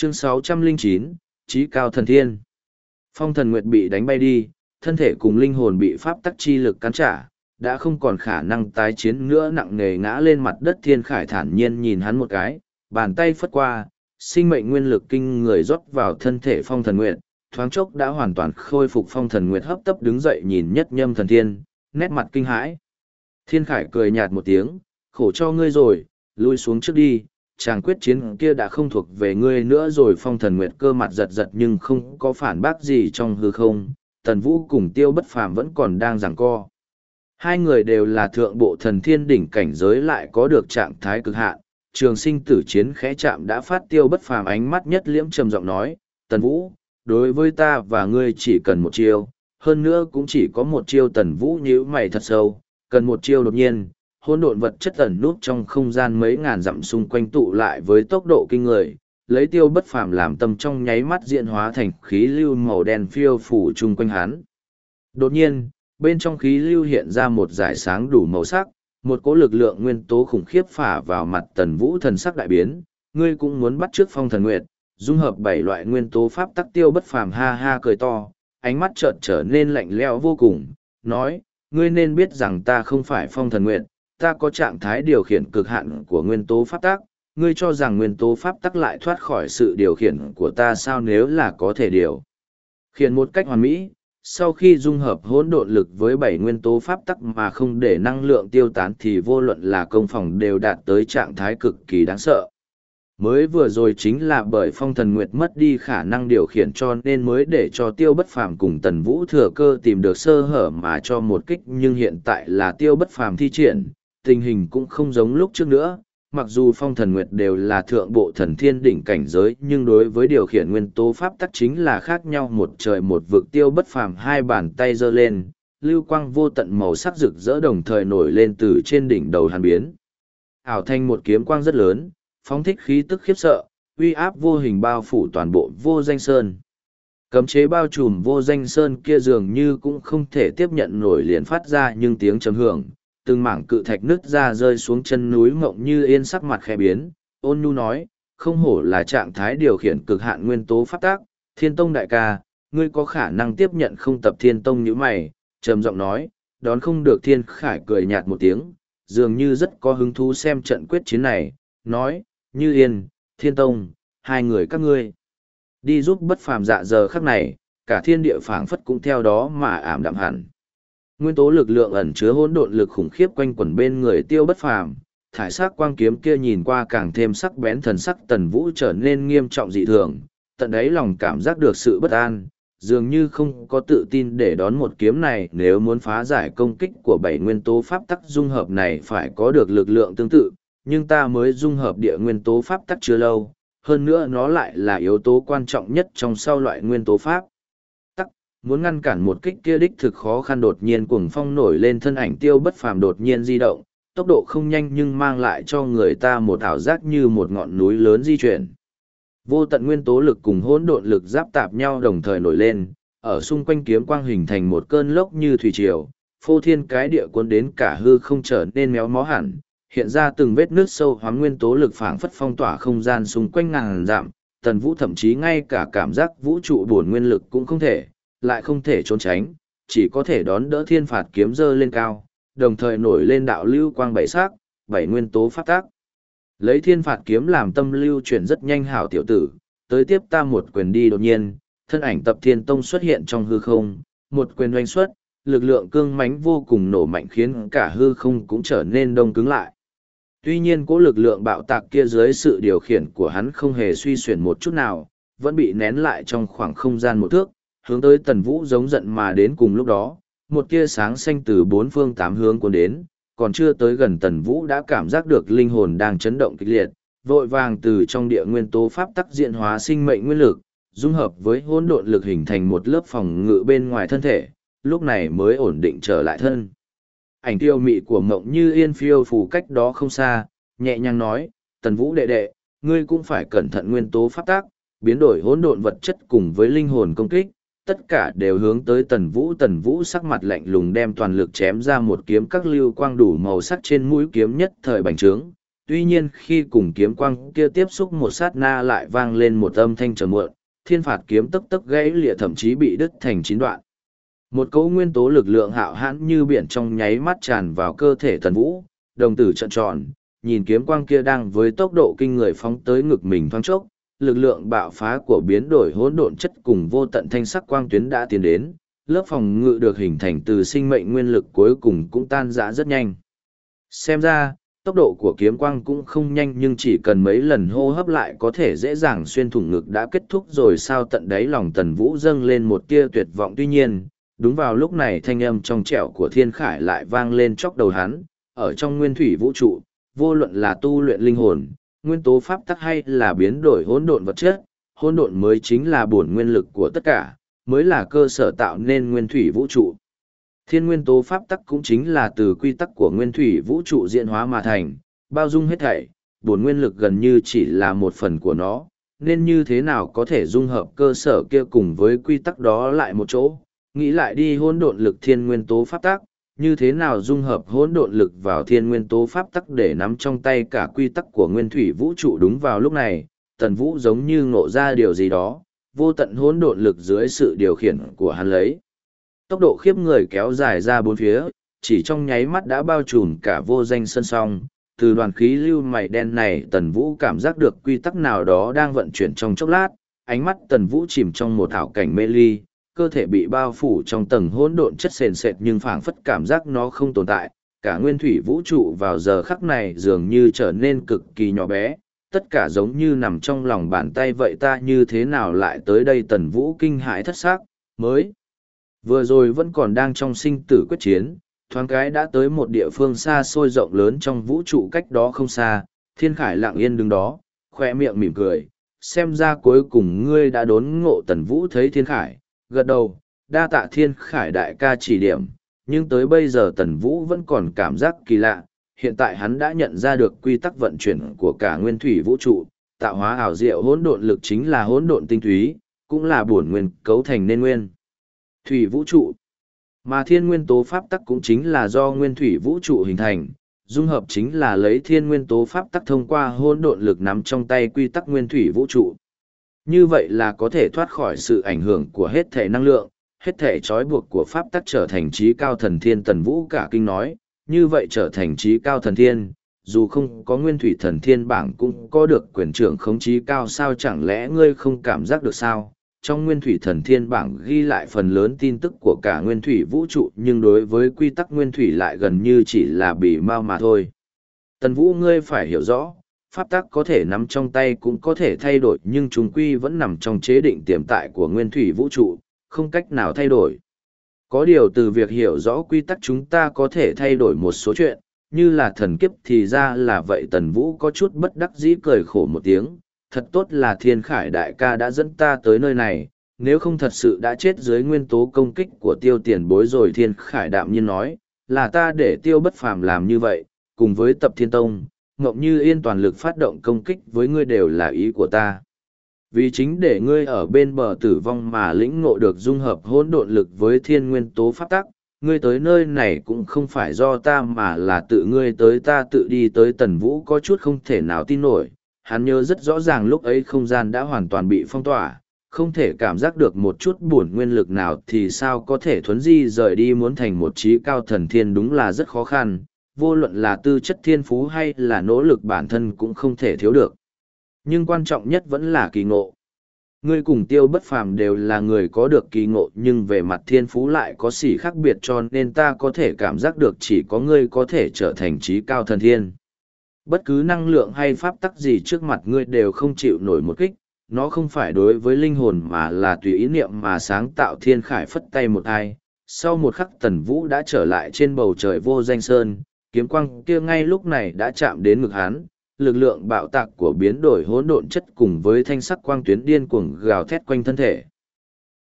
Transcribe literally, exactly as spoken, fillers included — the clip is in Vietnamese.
Chương sáu trăm lẻ chín, Chí cao thần thiên. Phong Thần Nguyệt bị đánh bay đi, thân thể cùng linh hồn bị pháp tắc chi lực cắn trả, đã không còn khả năng tái chiến nữa, nặng nề ngã lên mặt đất. Thiên Khải thản nhiên nhìn hắn một cái, bàn tay phất qua, sinh mệnh nguyên lực kinh người rót vào thân thể Phong Thần Nguyệt, thoáng chốc đã hoàn toàn khôi phục. Phong Thần Nguyệt hấp tấp đứng dậy nhìn Nhất Nhâm Thần Thiên, nét mặt kinh hãi. Thiên Khải cười nhạt một tiếng, khổ cho ngươi rồi, lui xuống trước đi, chàng quyết chiến kia đã không thuộc về ngươi nữa rồi. Phong Thần Nguyệt cơ mặt giật giật nhưng không có phản bác gì. Trong hư không, Tần Vũ cùng Tiêu Bất Phàm vẫn còn đang giằng co. Hai người đều là thượng bộ thần thiên đỉnh cảnh giới, lại có được trạng thái cực hạn. Trường sinh tử chiến khẽ chạm đã phát. Tiêu Bất Phàm ánh mắt nhất liễm trầm giọng nói, Tần Vũ, đối với ta và ngươi chỉ cần một chiêu, hơn nữa cũng chỉ có một chiêu. Tần Vũ nhíu mày thật sâu, cần một chiêu. Đột nhiên, hỗn độn vật chất ẩn núp trong không gian mấy ngàn dặm xung quanh tụ lại với tốc độ kinh người, lấy Tiêu Bất Phàm làm tâm, trong nháy mắt diễn hóa thành khí lưu màu đen phiêu phủ chung quanh hắn. Đột nhiên, bên trong khí lưu hiện ra một dải sáng đủ màu sắc, một cỗ lực lượng nguyên tố khủng khiếp phả vào mặt Tần Vũ. Thần sắc đại biến, ngươi cũng muốn bắt chước Phong Thần Nguyệt, dung hợp bảy loại nguyên tố pháp tắc. Tiêu Bất Phàm ha ha cười to, ánh mắt chợt trở nên lạnh lẽo vô cùng, nói, ngươi nên biết rằng ta không phải Phong Thần Nguyệt, ta có trạng thái điều khiển cực hạn của nguyên tố pháp tắc, ngươi cho rằng nguyên tố pháp tắc lại thoát khỏi sự điều khiển của ta sao? Nếu là có thể điều khiển một cách hoàn mỹ, sau khi dung hợp hỗn độn lực với bảy nguyên tố pháp tắc mà không để năng lượng tiêu tán thì vô luận là công phòng đều đạt tới trạng thái cực kỳ đáng sợ. Mới vừa rồi chính là bởi Phong Thần Nguyệt mất đi khả năng điều khiển cho nên mới để cho Tiêu Bất Phàm cùng Tần Vũ thừa cơ tìm được sơ hở mà cho một kích, nhưng hiện tại là Tiêu Bất Phàm thi triển, tình hình cũng không giống lúc trước nữa. Mặc dù Phong Thần Nguyệt đều là thượng bộ thần thiên đỉnh cảnh giới, nhưng đối với điều khiển nguyên tố pháp tắc chính là khác nhau một trời một vực. Tiêu Bất Phàm hai bàn tay giơ lên, lưu quang vô tận màu sắc rực rỡ đồng thời nổi lên từ trên đỉnh đầu hắn, biến ảo thành một kiếm quang rất lớn, phóng thích khí tức khiếp sợ, uy áp vô hình bao phủ toàn bộ Vô Danh Sơn. Cấm chế bao trùm Vô Danh Sơn kia dường như cũng không thể tiếp nhận nổi, liền phát ra nhưng tiếng trầm hưởng, từng mảng cự thạch nứt ra rơi xuống chân núi. Mộng Như Yên sắc mặt khẽ biến, ôn nhu nói, không hổ là trạng thái điều khiển cực hạn nguyên tố pháp tác. Thiên Tông đại ca, ngươi có khả năng tiếp nhận không? Tập Thiên Tông nhíu mày, trầm giọng nói, đón không được. Thiên Khải cười nhạt một tiếng, dường như rất có hứng thú xem trận quyết chiến này, nói, Như Yên, Thiên Tông, hai người các ngươi đi giúp Bất Phàm. Dạ giờ khắc này, cả thiên địa phảng phất cũng theo đó mà ảm đạm hẳn. Nguyên tố lực lượng ẩn chứa hỗn độn lực khủng khiếp quanh quẩn bên người Tiêu Bất Phàm, thải sắc quang kiếm kia nhìn qua càng thêm sắc bén. Thần sắc Tần Vũ trở nên nghiêm trọng dị thường, tận đáy lòng cảm giác được sự bất an, dường như không có tự tin để đón một kiếm này. Nếu muốn phá giải công kích của bảy nguyên tố pháp tắc dung hợp này phải có được lực lượng tương tự, nhưng ta mới dung hợp địa nguyên tố pháp tắc chưa lâu, hơn nữa nó lại là yếu tố quan trọng nhất trong sau loại nguyên tố pháp tắc, muốn ngăn cản một kích kia đích thực khó khăn. Đột nhiên cuồng phong nổi lên, thân ảnh Tiêu Bất Phàm đột nhiên di động, tốc độ không nhanh nhưng mang lại cho người ta một ảo giác như một ngọn núi lớn di chuyển. Vô tận nguyên tố lực cùng hỗn độn lực giáp tạp nhau đồng thời nổi lên, ở xung quanh kiếm quang hình thành một cơn lốc như thủy triều, phô thiên cái địa cuốn đến cả hư không trở nên méo mó hẳn, hiện ra từng vết nước sâu hoắm. Nguyên tố lực phảng phất phong tỏa không gian xung quanh ngàn dặm. Tần Vũ thậm chí ngay cả cảm giác vũ trụ bổn nguyên lực cũng không thể, lại không thể trốn tránh, chỉ có thể đón đỡ thiên phạt kiếm giơ lên cao, đồng thời nổi lên đạo lưu quang bảy sắc, bảy nguyên tố pháp tác. Lấy thiên phạt kiếm làm tâm lưu chuyển rất nhanh, hảo tiểu tử, tới tiếp ta một quyền đi. Đột nhiên, thân ảnh Tập Thiên Tông xuất hiện trong hư không, một quyền oanh xuất, lực lượng cương mãnh vô cùng nổ mạnh khiến cả hư không cũng trở nên đông cứng lại. Tuy nhiên cỗ lực lượng bạo tạc kia dưới sự điều khiển của hắn không hề suy chuyển một chút nào, vẫn bị nén lại trong khoảng không gian một thước, hướng tới Tần Vũ giống giận mà đến. Cùng lúc đó, một tia sáng xanh từ bốn phương tám hướng cuốn đến, còn chưa tới gần Tần Vũ đã cảm giác được linh hồn đang chấn động kịch liệt, vội vàng từ trong địa nguyên tố pháp tắc diễn hóa sinh mệnh nguyên lực, dung hợp với hỗn độn lực hình thành một lớp phòng ngự bên ngoài thân thể, lúc này mới ổn định trở lại thân. Ảnh tiêu mị của Mộng Như Yên phiêu phù cách đó không xa, nhẹ nhàng nói, Tần Vũ đệ đệ, ngươi cũng phải cẩn thận nguyên tố pháp tác, biến đổi hỗn độn vật chất cùng với linh hồn công kích, tất cả đều hướng tới Tần Vũ. Tần Vũ sắc mặt lạnh lùng đem toàn lực chém ra một kiếm, các lưu quang đủ màu sắc trên mũi kiếm nhất thời bành trướng, tuy nhiên khi cùng kiếm quang kia tiếp xúc một sát na lại vang lên một âm thanh trầm muộn, thiên phạt kiếm tấc tấc gãy lìa thậm chí bị đứt thành chín đoạn. Một cấu nguyên tố lực lượng hạo hãn như biển trong nháy mắt tràn vào cơ thể Tần Vũ, đồng tử trợn tròn, nhìn kiếm quang kia đang với tốc độ kinh người phóng tới ngực mình thoáng chốc, lực lượng bạo phá của biến đổi hỗn độn chất cùng vô tận thanh sắc quang tuyến đã tiến đến, lớp phòng ngự được hình thành từ sinh mệnh nguyên lực cuối cùng cũng tan rã rất nhanh. Xem ra, tốc độ của kiếm quang cũng không nhanh nhưng chỉ cần mấy lần hô hấp lại có thể dễ dàng xuyên thủng ngực đã kết thúc rồi sao. Tận đáy lòng Tần Vũ dâng lên một tia tuyệt vọng, tuy nhiên, đúng vào lúc này thanh âm trong trẻo của Thiên Khải lại vang lên chóc đầu hắn, ở trong nguyên thủy vũ trụ, vô luận là tu luyện linh hồn, nguyên tố pháp tắc hay là biến đổi hỗn độn vật chất, hỗn độn mới chính là bổn nguyên lực của tất cả, mới là cơ sở tạo nên nguyên thủy vũ trụ. Thiên nguyên tố pháp tắc cũng chính là từ quy tắc của nguyên thủy vũ trụ diễn hóa mà thành, bao dung hết thảy, bổn nguyên lực gần như chỉ là một phần của nó, nên như thế nào có thể dung hợp cơ sở kia cùng với quy tắc đó lại một chỗ, nghĩ lại đi hỗn độn lực thiên nguyên tố pháp tắc, như thế nào dung hợp hỗn độn lực vào thiên nguyên tố pháp tắc để nắm trong tay cả quy tắc của nguyên thủy vũ trụ. Đúng vào lúc này, Tần Vũ giống như ngộ ra điều gì đó, vô tận hỗn độn lực dưới sự điều khiển của hắn lấy tốc độ khiếp người kéo dài ra bốn phía, chỉ trong nháy mắt đã bao trùm cả vô danh sân song. Từ đoàn khí lưu mày đen này Tần Vũ cảm giác được quy tắc nào đó đang vận chuyển trong chốc lát, ánh mắt Tần Vũ chìm trong một ảo cảnh mê ly, cơ thể bị bao phủ trong tầng hỗn độn chất sền sệt nhưng phảng phất cảm giác nó không tồn tại. Cả nguyên thủy vũ trụ vào giờ khắc này dường như trở nên cực kỳ nhỏ bé, tất cả giống như nằm trong lòng bàn tay vậy. Ta như thế nào lại tới đây? Tần Vũ kinh hãi thất xác, mới vừa rồi vẫn còn đang trong sinh tử quyết chiến, thoáng cái đã tới một địa phương xa xôi rộng lớn trong vũ trụ cách đó không xa. Thiên Khải lặng yên đứng đó, khoe miệng mỉm cười, xem ra cuối cùng ngươi đã đốn ngộ. Tần Vũ thấy Thiên Khải, gật đầu, đa tạ Thiên Khải đại ca chỉ điểm, nhưng tới bây giờ Tần Vũ vẫn còn cảm giác kỳ lạ. Hiện tại hắn đã nhận ra được quy tắc vận chuyển của cả nguyên thủy vũ trụ, tạo hóa ảo diệu hỗn độn lực chính là hỗn độn tinh túy, cũng là bổn nguyên cấu thành nên nguyên thủy vũ trụ. Mà thiên nguyên tố pháp tắc cũng chính là do nguyên thủy vũ trụ hình thành, dung hợp chính là lấy thiên nguyên tố pháp tắc thông qua hỗn độn lực nắm trong tay quy tắc nguyên thủy vũ trụ. Như vậy là có thể thoát khỏi sự ảnh hưởng của hết thể năng lượng, hết thể trói buộc của pháp tắc trở thành trí cao thần thiên. Tần Vũ cả kinh nói, như vậy trở thành trí cao thần thiên, dù không có nguyên thủy thần thiên bảng cũng có được quyền trưởng khống trí cao sao? Chẳng lẽ ngươi không cảm giác được sao? Trong nguyên thủy thần thiên bảng ghi lại phần lớn tin tức của cả nguyên thủy vũ trụ, nhưng đối với quy tắc nguyên thủy lại gần như chỉ là bỉ mao mà thôi. Tần Vũ, ngươi phải hiểu rõ, pháp tắc có thể nắm trong tay cũng có thể thay đổi, nhưng chúng quy vẫn nằm trong chế định tiềm tại của nguyên thủy vũ trụ, không cách nào thay đổi. Có điều từ việc hiểu rõ quy tắc chúng ta có thể thay đổi một số chuyện, như là thần kiếp thì ra là vậy. Tần Vũ có chút bất đắc dĩ cười khổ một tiếng, thật tốt là Thiên Khải đại ca đã dẫn ta tới nơi này, nếu không thật sự đã chết dưới nguyên tố công kích của Tiêu tiền bối rồi. Thiên Khải đạm nhiên nói, là ta để Tiêu bất phàm làm như vậy, cùng với Tập Thiên Tông, Ngộng Như Yên toàn lực phát động công kích với ngươi đều là ý của ta. Vì chính để ngươi ở bên bờ tử vong mà lĩnh ngộ được dung hợp hỗn độn lực với thiên nguyên tố pháp tắc, ngươi tới nơi này cũng không phải do ta mà là tự ngươi tới. Ta tự đi tới. Tần Vũ có chút không thể nào tin nổi, hắn nhớ rất rõ ràng lúc ấy không gian đã hoàn toàn bị phong tỏa, không thể cảm giác được một chút bổn nguyên lực nào thì sao có thể thuấn di rời đi. Muốn thành một trí cao thần thiên đúng là rất khó khăn, vô luận là tư chất thiên phú hay là nỗ lực bản thân cũng không thể thiếu được. Nhưng quan trọng nhất vẫn là kỳ ngộ. Ngươi cùng Tiêu bất phàm đều là người có được kỳ ngộ, nhưng về mặt thiên phú lại có xỉ khác biệt, cho nên ta có thể cảm giác được chỉ có ngươi có thể trở thành trí cao thần thiên. Bất cứ năng lượng hay pháp tắc gì trước mặt ngươi đều không chịu nổi một kích, nó không phải đối với linh hồn mà là tùy ý niệm mà sáng tạo. Thiên Khải phất tay một ai, sau một khắc Tần Vũ đã trở lại trên bầu trời vô danh sơn, kiếm quang kia ngay lúc này đã chạm đến ngực hắn, lực lượng bạo tạc của biến đổi hỗn độn chất cùng với thanh sắc quang tuyến điên cuồng gào thét quanh thân thể.